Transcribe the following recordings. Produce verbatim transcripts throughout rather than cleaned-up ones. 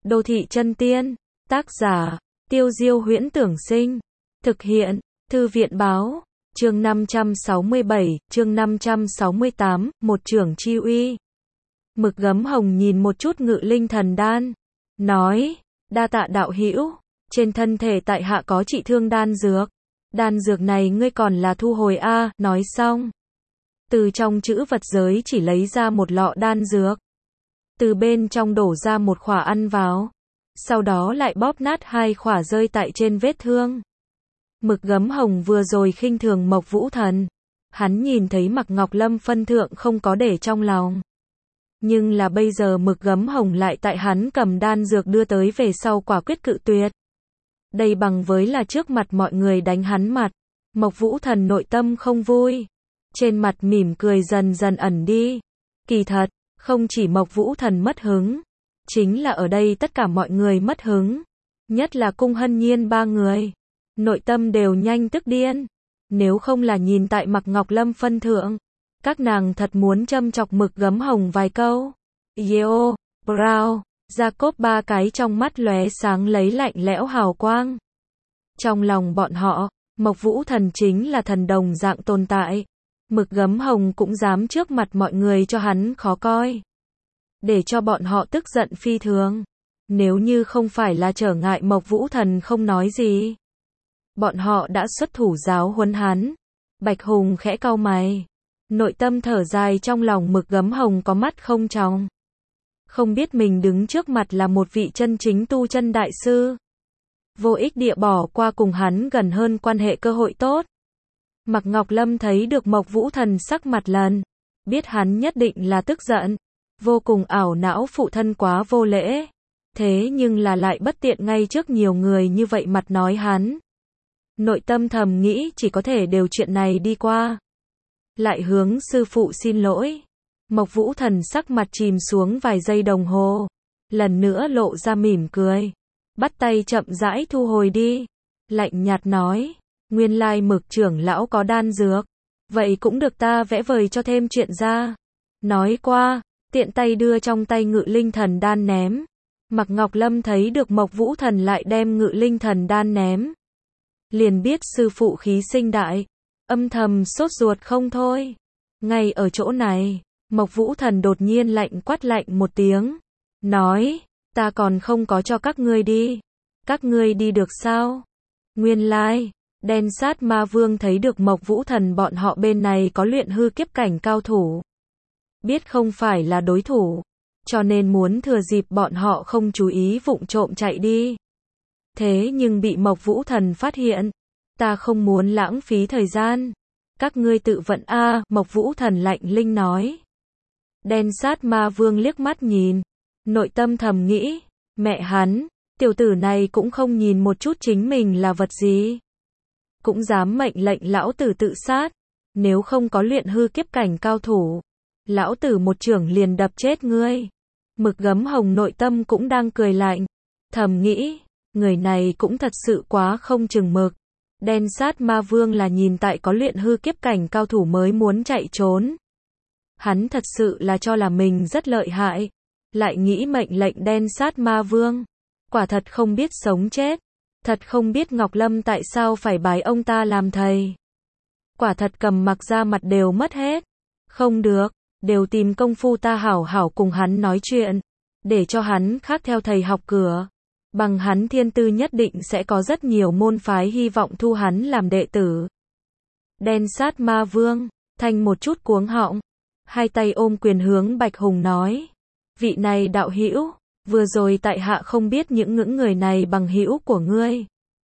Đô thị chân tiên, tác giả, Tiêu Diêu Huyễn Tưởng Sinh, thực hiện, Thư viện Báo, chương năm trăm sáu mươi bảy, chương năm trăm sáu mươi tám, một trưởng chi uy. Mực Gấm Hồng nhìn một chút Ngự Linh Thần Đan, nói, đa tạ đạo hữu, trên thân thể tại hạ có trị thương đan dược, đan dược này ngươi còn là thu hồi a, nói xong. Từ trong chữ vật giới chỉ lấy ra một lọ đan dược, từ bên trong đổ ra một khỏa ăn vào, sau đó lại bóp nát hai khỏa rơi tại trên vết thương. Mực Gấm Hồng vừa rồi khinh thường Mộc Vũ Thần, hắn nhìn thấy Mạc Ngọc Lâm phân thượng không có để trong lòng. Nhưng là bây giờ Mực Gấm Hồng lại tại hắn cầm đan dược đưa tới về sau quả quyết cự tuyệt. Đây bằng với là trước mặt mọi người đánh hắn mặt. Mộc Vũ Thần nội tâm không vui, trên mặt mỉm cười dần dần ẩn đi. Kỳ thật, không chỉ Mộc Vũ Thần mất hứng, chính là ở đây tất cả mọi người mất hứng, nhất là Cung Hân Nhiên ba người, nội tâm đều nhanh tức điên. Nếu không là nhìn tại Mạc Ngọc Lâm phân thượng, các nàng thật muốn châm chọc Mực Gấm Hồng vài câu. Yeo, Brown, Jacob ba cái trong mắt lóe sáng lấy lạnh lẽo hào quang. Trong lòng bọn họ, Mộc Vũ Thần chính là thần đồng dạng tồn tại. Mực Gấm Hồng cũng dám trước mặt mọi người cho hắn khó coi, để cho bọn họ tức giận phi thường. Nếu như không phải là trở ngại Mộc Vũ Thần không nói gì, bọn họ đã xuất thủ giáo huấn hắn. Bạch Hùng khẽ cau mày, nội tâm thở dài trong lòng. Mực Gấm Hồng có mắt không tròng, không biết mình đứng trước mặt là một vị chân chính tu chân đại sư, vô ích địa bỏ qua cùng hắn gần hơn quan hệ cơ hội tốt. Mạc Ngọc Lâm thấy được Mộc Vũ Thần sắc mặt lần, biết hắn nhất định là tức giận, vô cùng ảo não phụ thân quá vô lễ, thế nhưng là lại bất tiện ngay trước nhiều người như vậy mặt nói hắn. Nội tâm thầm nghĩ chỉ có thể đều chuyện này đi qua, lại hướng sư phụ xin lỗi. Mộc Vũ Thần sắc mặt chìm xuống vài giây đồng hồ, lần nữa lộ ra mỉm cười, bắt tay chậm rãi thu hồi đi, lạnh nhạt nói, nguyên lai Mực trưởng lão có đan dược, vậy cũng được ta vẽ vời cho thêm chuyện ra. Nói qua, tiện tay đưa trong tay Ngự Linh Thần Đan ném. Mạc Ngọc Lâm thấy được Mộc Vũ Thần lại đem Ngự Linh Thần Đan ném, liền biết sư phụ khí sinh đại, âm thầm sốt ruột không thôi. Ngay ở chỗ này, Mộc Vũ Thần đột nhiên lạnh quát lạnh một tiếng, nói, ta còn không có cho các ngươi đi, các ngươi đi được sao? Nguyên lai, Đen Sát Ma Vương thấy được Mộc Vũ Thần bọn họ bên này có luyện hư kiếp cảnh cao thủ, biết không phải là đối thủ, cho nên muốn thừa dịp bọn họ không chú ý vụng trộm chạy đi. Thế nhưng bị Mộc Vũ Thần phát hiện, ta không muốn lãng phí thời gian, các ngươi tự vận a, à, Mộc Vũ Thần lạnh linh nói. Đen Sát Ma Vương liếc mắt nhìn, nội tâm thầm nghĩ, mẹ hắn, tiểu tử này cũng không nhìn một chút chính mình là vật gì, cũng dám mệnh lệnh lão tử tự sát, nếu không có luyện hư kiếp cảnh cao thủ, lão tử một chưởng liền đập chết ngươi. Mực Gấm Hồng nội tâm cũng đang cười lạnh, thầm nghĩ, người này cũng thật sự quá không chừng mực. Đen Sát Ma Vương là nhìn tại có luyện hư kiếp cảnh cao thủ mới muốn chạy trốn. Hắn thật sự là cho là mình rất lợi hại, lại nghĩ mệnh lệnh Đen Sát Ma Vương, quả thật không biết sống chết, thật không biết Ngọc Lâm tại sao phải bái ông ta làm thầy. Quả thật cầm mặc ra mặt đều mất hết. Không được, đều tìm công phu ta hảo hảo cùng hắn nói chuyện, để cho hắn khác theo thầy học cửa. Bằng hắn thiên tư nhất định sẽ có rất nhiều môn phái hy vọng thu hắn làm đệ tử. Đen Sát Ma Vương, thanh một chút cuống họng, hai tay ôm quyền hướng Bạch Hùng nói, vị này đạo hữu, vừa rồi tại hạ không biết những ngưỡng người này bằng hữu của ngươi,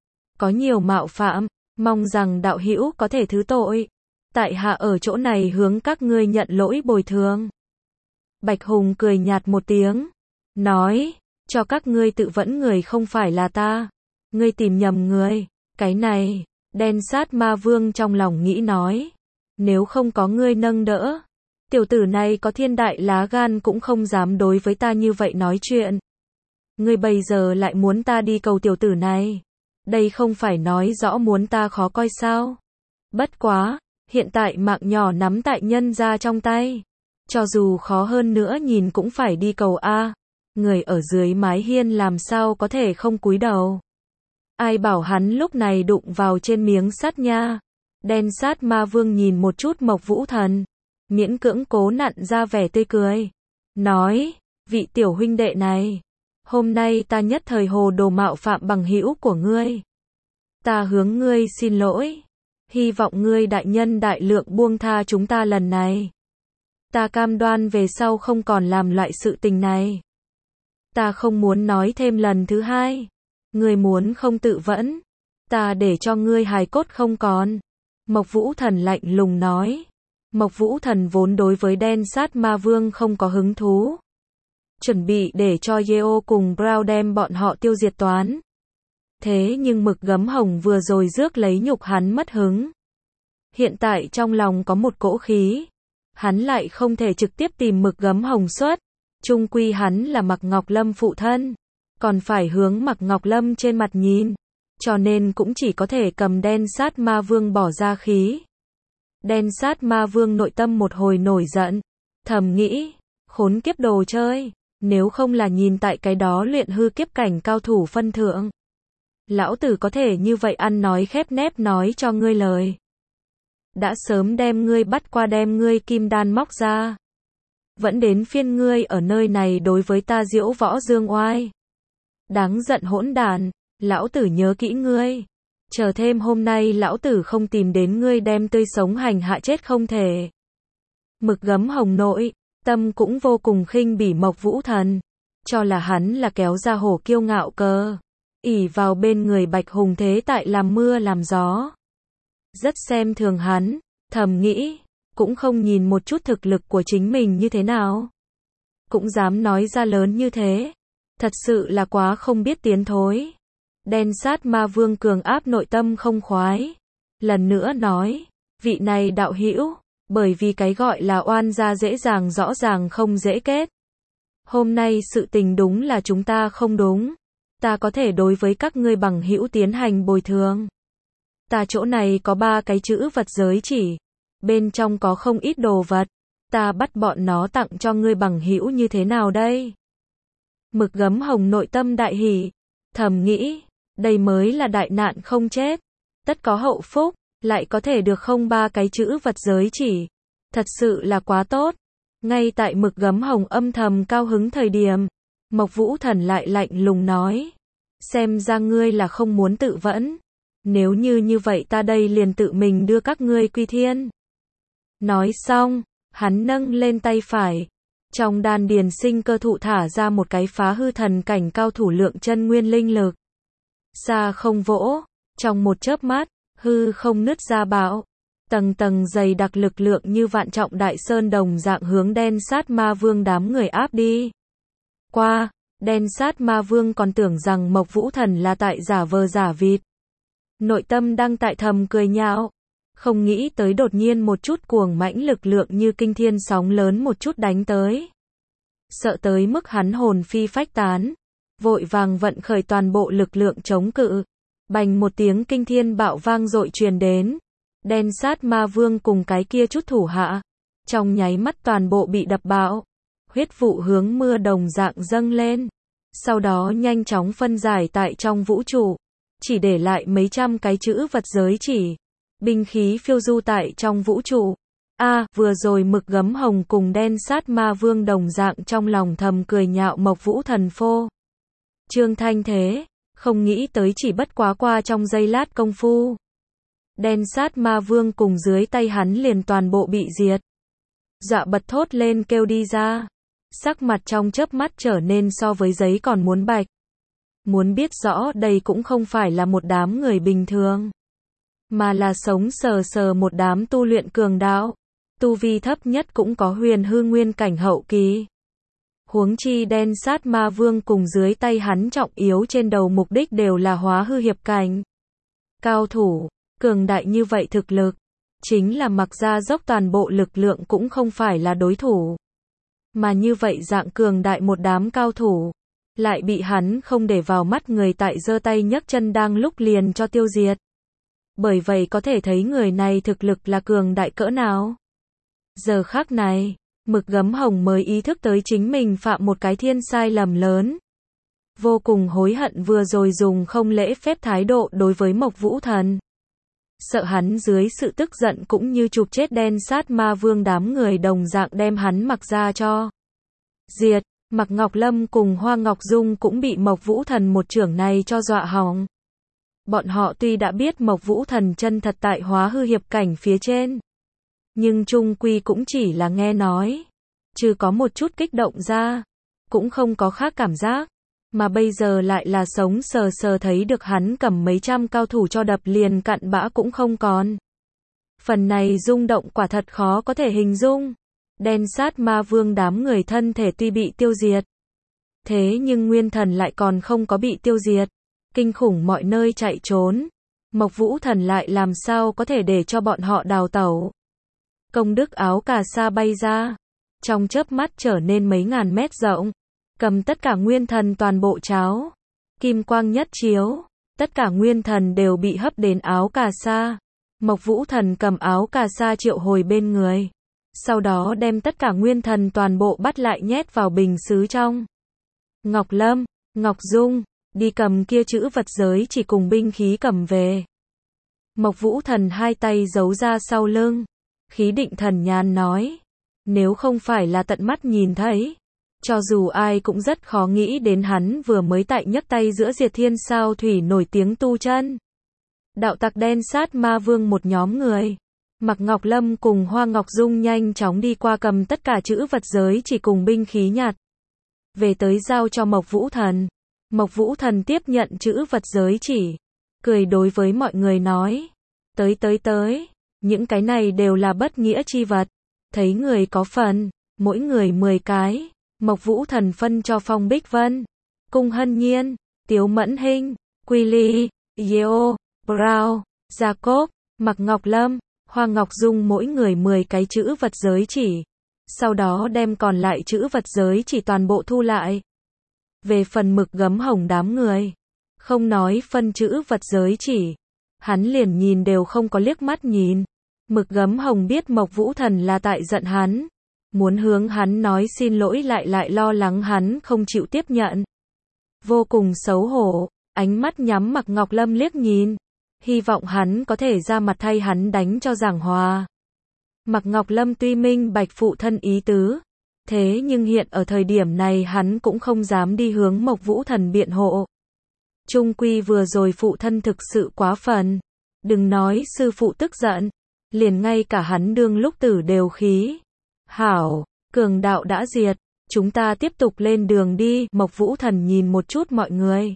có nhiều mạo phạm, mong rằng đạo hữu có thể thứ tội, tại hạ ở chỗ này hướng các ngươi nhận lỗi bồi thường. Bạch Hùng cười nhạt một tiếng, nói, cho các ngươi tự vẫn người không phải là ta, ngươi tìm nhầm người. Cái này, Đen Sát Ma Vương trong lòng nghĩ nói, nếu không có ngươi nâng đỡ, tiểu tử này có thiên đại lá gan cũng không dám đối với ta như vậy nói chuyện. Ngươi bây giờ lại muốn ta đi cầu tiểu tử này, đây không phải nói rõ muốn ta khó coi sao? Bất quá, hiện tại mạng nhỏ nắm tại nhân ra trong tay, cho dù khó hơn nữa nhìn cũng phải đi cầu a. người ở dưới mái hiên làm sao có thể không cúi đầu. Ai bảo hắn lúc này đụng vào trên miếng sắt nha. Đen sát ma vương nhìn một chút Mộc Vũ Thần, miễn cưỡng cố nặn ra vẻ tươi cười. Nói, vị tiểu huynh đệ này, hôm nay ta nhất thời hồ đồ mạo phạm bằng hữu của ngươi. Ta hướng ngươi xin lỗi. Hy vọng ngươi đại nhân đại lượng buông tha chúng ta lần này. Ta cam đoan về sau không còn làm loại sự tình này. Ta không muốn nói thêm lần thứ hai. Ngươi muốn không tự vẫn, ta để cho ngươi hài cốt không còn. Mộc Vũ Thần lạnh lùng nói. Mộc Vũ Thần vốn đối với đen sát ma vương không có hứng thú. Chuẩn bị để cho Yeo cùng Brown đem bọn họ tiêu diệt toán. Thế nhưng mực gấm hồng vừa rồi rước lấy nhục hắn mất hứng. Hiện tại trong lòng có một cỗ khí. Hắn lại không thể trực tiếp tìm mực gấm hồng xuất. Chung quy hắn là Mạc Ngọc Lâm phụ thân. Còn phải hướng Mạc Ngọc Lâm trên mặt nhìn. Cho nên cũng chỉ có thể cầm đen sát ma vương bỏ ra khí. Đen sát ma vương nội tâm một hồi nổi giận. Thầm nghĩ, khốn kiếp đồ chơi. Nếu không là nhìn tại cái đó luyện hư kiếp cảnh cao thủ phân thượng. Lão tử có thể như vậy ăn nói khép nép nói cho ngươi lời. Đã sớm đem ngươi bắt qua đem ngươi kim đan móc ra. Vẫn đến phiên ngươi ở nơi này đối với ta diễu võ dương oai. Đáng giận hỗn đản, lão tử nhớ kỹ ngươi. Chờ thêm hôm nay lão tử không tìm đến ngươi đem tươi sống hành hạ chết không thể. Mực gấm hồng nội, tâm cũng vô cùng khinh bỉ Mộc Vũ Thần. Cho là hắn là kéo ra hổ kiêu ngạo cơ. Ỷ vào bên người Bạch Hùng thế tại làm mưa làm gió. Rất xem thường hắn, thầm nghĩ, cũng không nhìn một chút thực lực của chính mình như thế nào. Cũng dám nói ra lớn như thế. Thật sự là quá không biết tiến thối. Đen sát ma vương cường áp nội tâm không khoái. Lần nữa nói, vị này đạo hữu, bởi vì cái gọi là oan gia dễ dàng rõ ràng không dễ kết. Hôm nay sự tình đúng là chúng ta không đúng. Ta có thể đối với các ngươi bằng hữu tiến hành bồi thường. Ta chỗ này có ba cái chữ vật giới chỉ. Bên trong có không ít đồ vật. Ta bắt bọn nó tặng cho ngươi bằng hữu như thế nào đây? Mực gấm hồng nội tâm đại hỉ. Thầm nghĩ, đây mới là đại nạn không chết. Tất có hậu phúc, lại có thể được không ba cái chữ vật giới chỉ. Thật sự là quá tốt. Ngay tại mực gấm hồng âm thầm cao hứng thời điểm. Mộc Vũ Thần lại lạnh lùng nói. Xem ra ngươi là không muốn tự vẫn. Nếu như như vậy ta đây liền tự mình đưa các ngươi quy thiên. Nói xong, hắn nâng lên tay phải. Trong đan điền sinh cơ thụ thả ra một cái phá hư thần cảnh cao thủ lượng chân nguyên linh lực. Xa không vỗ, trong một chớp mắt, hư không nứt ra bão. Tầng tầng dày đặc lực lượng như vạn trọng đại sơn đồng dạng hướng đen sát ma vương đám người áp đi. Qua, đen sát ma vương còn tưởng rằng Mộc Vũ Thần là tại giả vờ giả vịt. Nội tâm đang tại thầm cười nhạo. Không nghĩ tới đột nhiên một chút cuồng mãnh lực lượng như kinh thiên sóng lớn một chút đánh tới. Sợ tới mức hắn hồn phi phách tán. Vội vàng vận khởi toàn bộ lực lượng chống cự. Bành một tiếng kinh thiên bạo vang dội truyền đến. Đen sát ma vương cùng cái kia chút thủ hạ. Trong nháy mắt toàn bộ bị đập bạo. Huyết vụ hướng mưa đồng dạng dâng lên. Sau đó nhanh chóng phân giải tại trong vũ trụ. Chỉ để lại mấy trăm cái chữ vật giới chỉ. Binh khí phiêu du tại trong vũ trụ. A, à, vừa rồi mực gấm hồng cùng đen sát ma vương đồng dạng trong lòng thầm cười nhạo Mộc Vũ Thần phô. Trương Thanh thế, không nghĩ tới chỉ bất quá qua trong giây lát công phu. Đen sát ma vương cùng dưới tay hắn liền toàn bộ bị diệt. Dọa bật thốt lên kêu đi ra. Sắc mặt trong chớp mắt trở nên so với giấy còn muốn bạch. Muốn biết rõ đây cũng không phải là một đám người bình thường. Mà là sống sờ sờ một đám tu luyện cường đạo. Tu vi thấp nhất cũng có huyền hư nguyên cảnh hậu kỳ. Huống chi đen sát ma vương cùng dưới tay hắn trọng yếu trên đầu mục đích đều là hóa hư hiệp cảnh. Cao thủ, cường đại như vậy thực lực. Chính là mặc ra dốc toàn bộ lực lượng cũng không phải là đối thủ. Mà như vậy dạng cường đại một đám cao thủ. Lại bị hắn không để vào mắt người tại giơ tay nhấc chân đang lúc liền cho tiêu diệt. Bởi vậy có thể thấy người này thực lực là cường đại cỡ nào. Giờ khắc này, Mực Gấm Hồng mới ý thức tới chính mình phạm một cái thiên sai lầm lớn. Vô cùng hối hận vừa rồi dùng không lễ phép thái độ đối với Mộc Vũ Thần. Sợ hắn dưới sự tức giận cũng như chụp chết đen sát ma vương đám người đồng dạng đem hắn mặc ra cho diệt. Mạc Ngọc Lâm cùng Hoa Ngọc Dung cũng bị Mộc Vũ Thần một chưởng này cho dọa hỏng. Bọn họ tuy đã biết Mộc Vũ Thần chân thật tại hóa hư hiệp cảnh phía trên, nhưng chung quy cũng chỉ là nghe nói, chứ có một chút kích động ra, cũng không có khác cảm giác, mà bây giờ lại là sống sờ sờ thấy được hắn cầm mấy trăm cao thủ cho đập liền cặn bã cũng không còn. Phần này rung động quả thật khó có thể hình dung. Đen sát ma vương đám người thân thể tuy bị tiêu diệt, thế nhưng nguyên thần lại còn không có bị tiêu diệt. Kinh khủng mọi nơi chạy trốn. Mộc Vũ Thần lại làm sao có thể để cho bọn họ đào tẩu. Công đức áo cà sa bay ra, trong chớp mắt trở nên mấy ngàn mét rộng, cầm tất cả nguyên thần toàn bộ cháo. Kim quang nhất chiếu, tất cả nguyên thần đều bị hấp đến áo cà sa. Mộc Vũ Thần cầm áo cà sa triệu hồi bên người, sau đó đem tất cả nguyên thần toàn bộ bắt lại nhét vào bình sứ trong. Ngọc Lâm, Ngọc Dung, đi cầm kia chữ vật giới chỉ cùng binh khí cầm về. Mộc Vũ Thần hai tay giấu ra sau lưng, khí định thần nhàn nói, nếu không phải là tận mắt nhìn thấy, cho dù ai cũng rất khó nghĩ đến hắn vừa mới tại nhấc tay giữa diệt thiên sao thủy nổi tiếng tu chân. Đạo tặc đen sát ma vương một nhóm người. Mạc Ngọc Lâm cùng Hoa Ngọc Dung nhanh chóng đi qua cầm tất cả chữ vật giới chỉ cùng binh khí nhặt về tới giao cho Mộc Vũ Thần. Mộc Vũ Thần tiếp nhận chữ vật giới chỉ, cười đối với mọi người nói, tới tới tới, những cái này đều là bất nghĩa chi vật, thấy người có phần, mỗi người mười cái. Mộc Vũ Thần phân cho Phong Bích Vân, Cung Hân Nhiên, Tiếu Mẫn Hinh, Quy Ly, Yeo, Brown, Jacob, Mạc Ngọc Lâm, Hoa Ngọc Dung mỗi người mười cái chữ vật giới chỉ, sau đó đem còn lại chữ vật giới chỉ toàn bộ thu lại. Về phần Mực Gấm Hồng đám người, không nói phân chữ vật giới chỉ, hắn liền nhìn đều không có liếc mắt nhìn. Mực Gấm Hồng biết Mộc Vũ Thần là tại giận hắn, muốn hướng hắn nói xin lỗi lại lại lo lắng hắn không chịu tiếp nhận. Vô cùng xấu hổ, ánh mắt nhắm Mạc Ngọc Lâm liếc nhìn, hy vọng hắn có thể ra mặt thay hắn đánh cho giảng hòa. Mạc Ngọc Lâm tuy minh bạch phụ thân ý tứ, thế nhưng hiện ở thời điểm này hắn cũng không dám đi hướng Mộc Vũ Thần biện hộ. Chung quy vừa rồi phụ thân thực sự quá phần, đừng nói sư phụ tức giận, liền ngay cả hắn đương lúc tử đều khí. Hảo, cường đạo đã diệt, chúng ta tiếp tục lên đường đi. Mộc Vũ Thần nhìn một chút mọi người,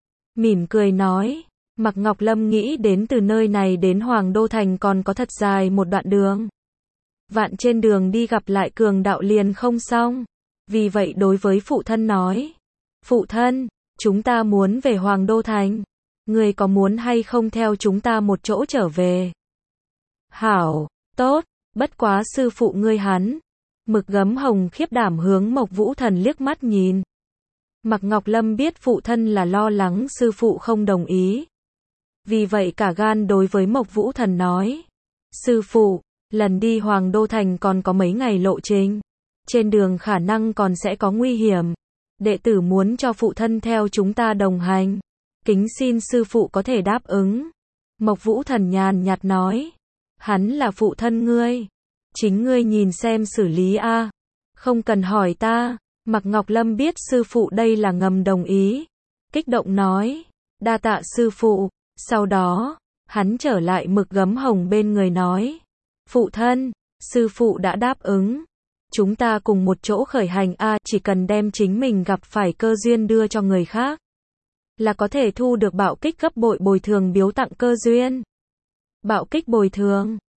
mỉm cười nói. Mạc Ngọc Lâm nghĩ đến từ nơi này đến Hoàng Đô Thành còn có thật dài một đoạn đường. Vạn trên đường đi gặp lại cường đạo liền không xong. Vì vậy đối với phụ thân nói, phụ thân, chúng ta muốn về Hoàng Đô Thành, người có muốn hay không theo chúng ta một chỗ trở về? Hảo, tốt, bất quá sư phụ ngươi hắn. Mực Gấm Hồng khiếp đảm hướng Mộc Vũ Thần liếc mắt nhìn. Mạc Ngọc Lâm biết phụ thân là lo lắng sư phụ không đồng ý. Vì vậy cả gan đối với Mộc Vũ Thần nói, sư phụ, lần đi Hoàng Đô Thành còn có mấy ngày lộ trình, trên đường khả năng còn sẽ có nguy hiểm, đệ tử muốn cho phụ thân theo chúng ta đồng hành, kính xin sư phụ có thể đáp ứng. Mộc Vũ Thần nhàn nhạt nói, hắn là phụ thân ngươi, chính ngươi nhìn xem xử lý a, không cần hỏi ta. Mạc Ngọc Lâm biết sư phụ đây là ngầm đồng ý, kích động nói, đa tạ sư phụ. Sau đó, hắn trở lại Mực Gấm Hồng bên người nói, phụ thân, sư phụ đã đáp ứng, chúng ta cùng một chỗ khởi hành a, chỉ cần đem chính mình gặp phải cơ duyên đưa cho người khác, là có thể thu được bạo kích gấp bội bồi thường biếu tặng cơ duyên. Bạo kích bồi thường,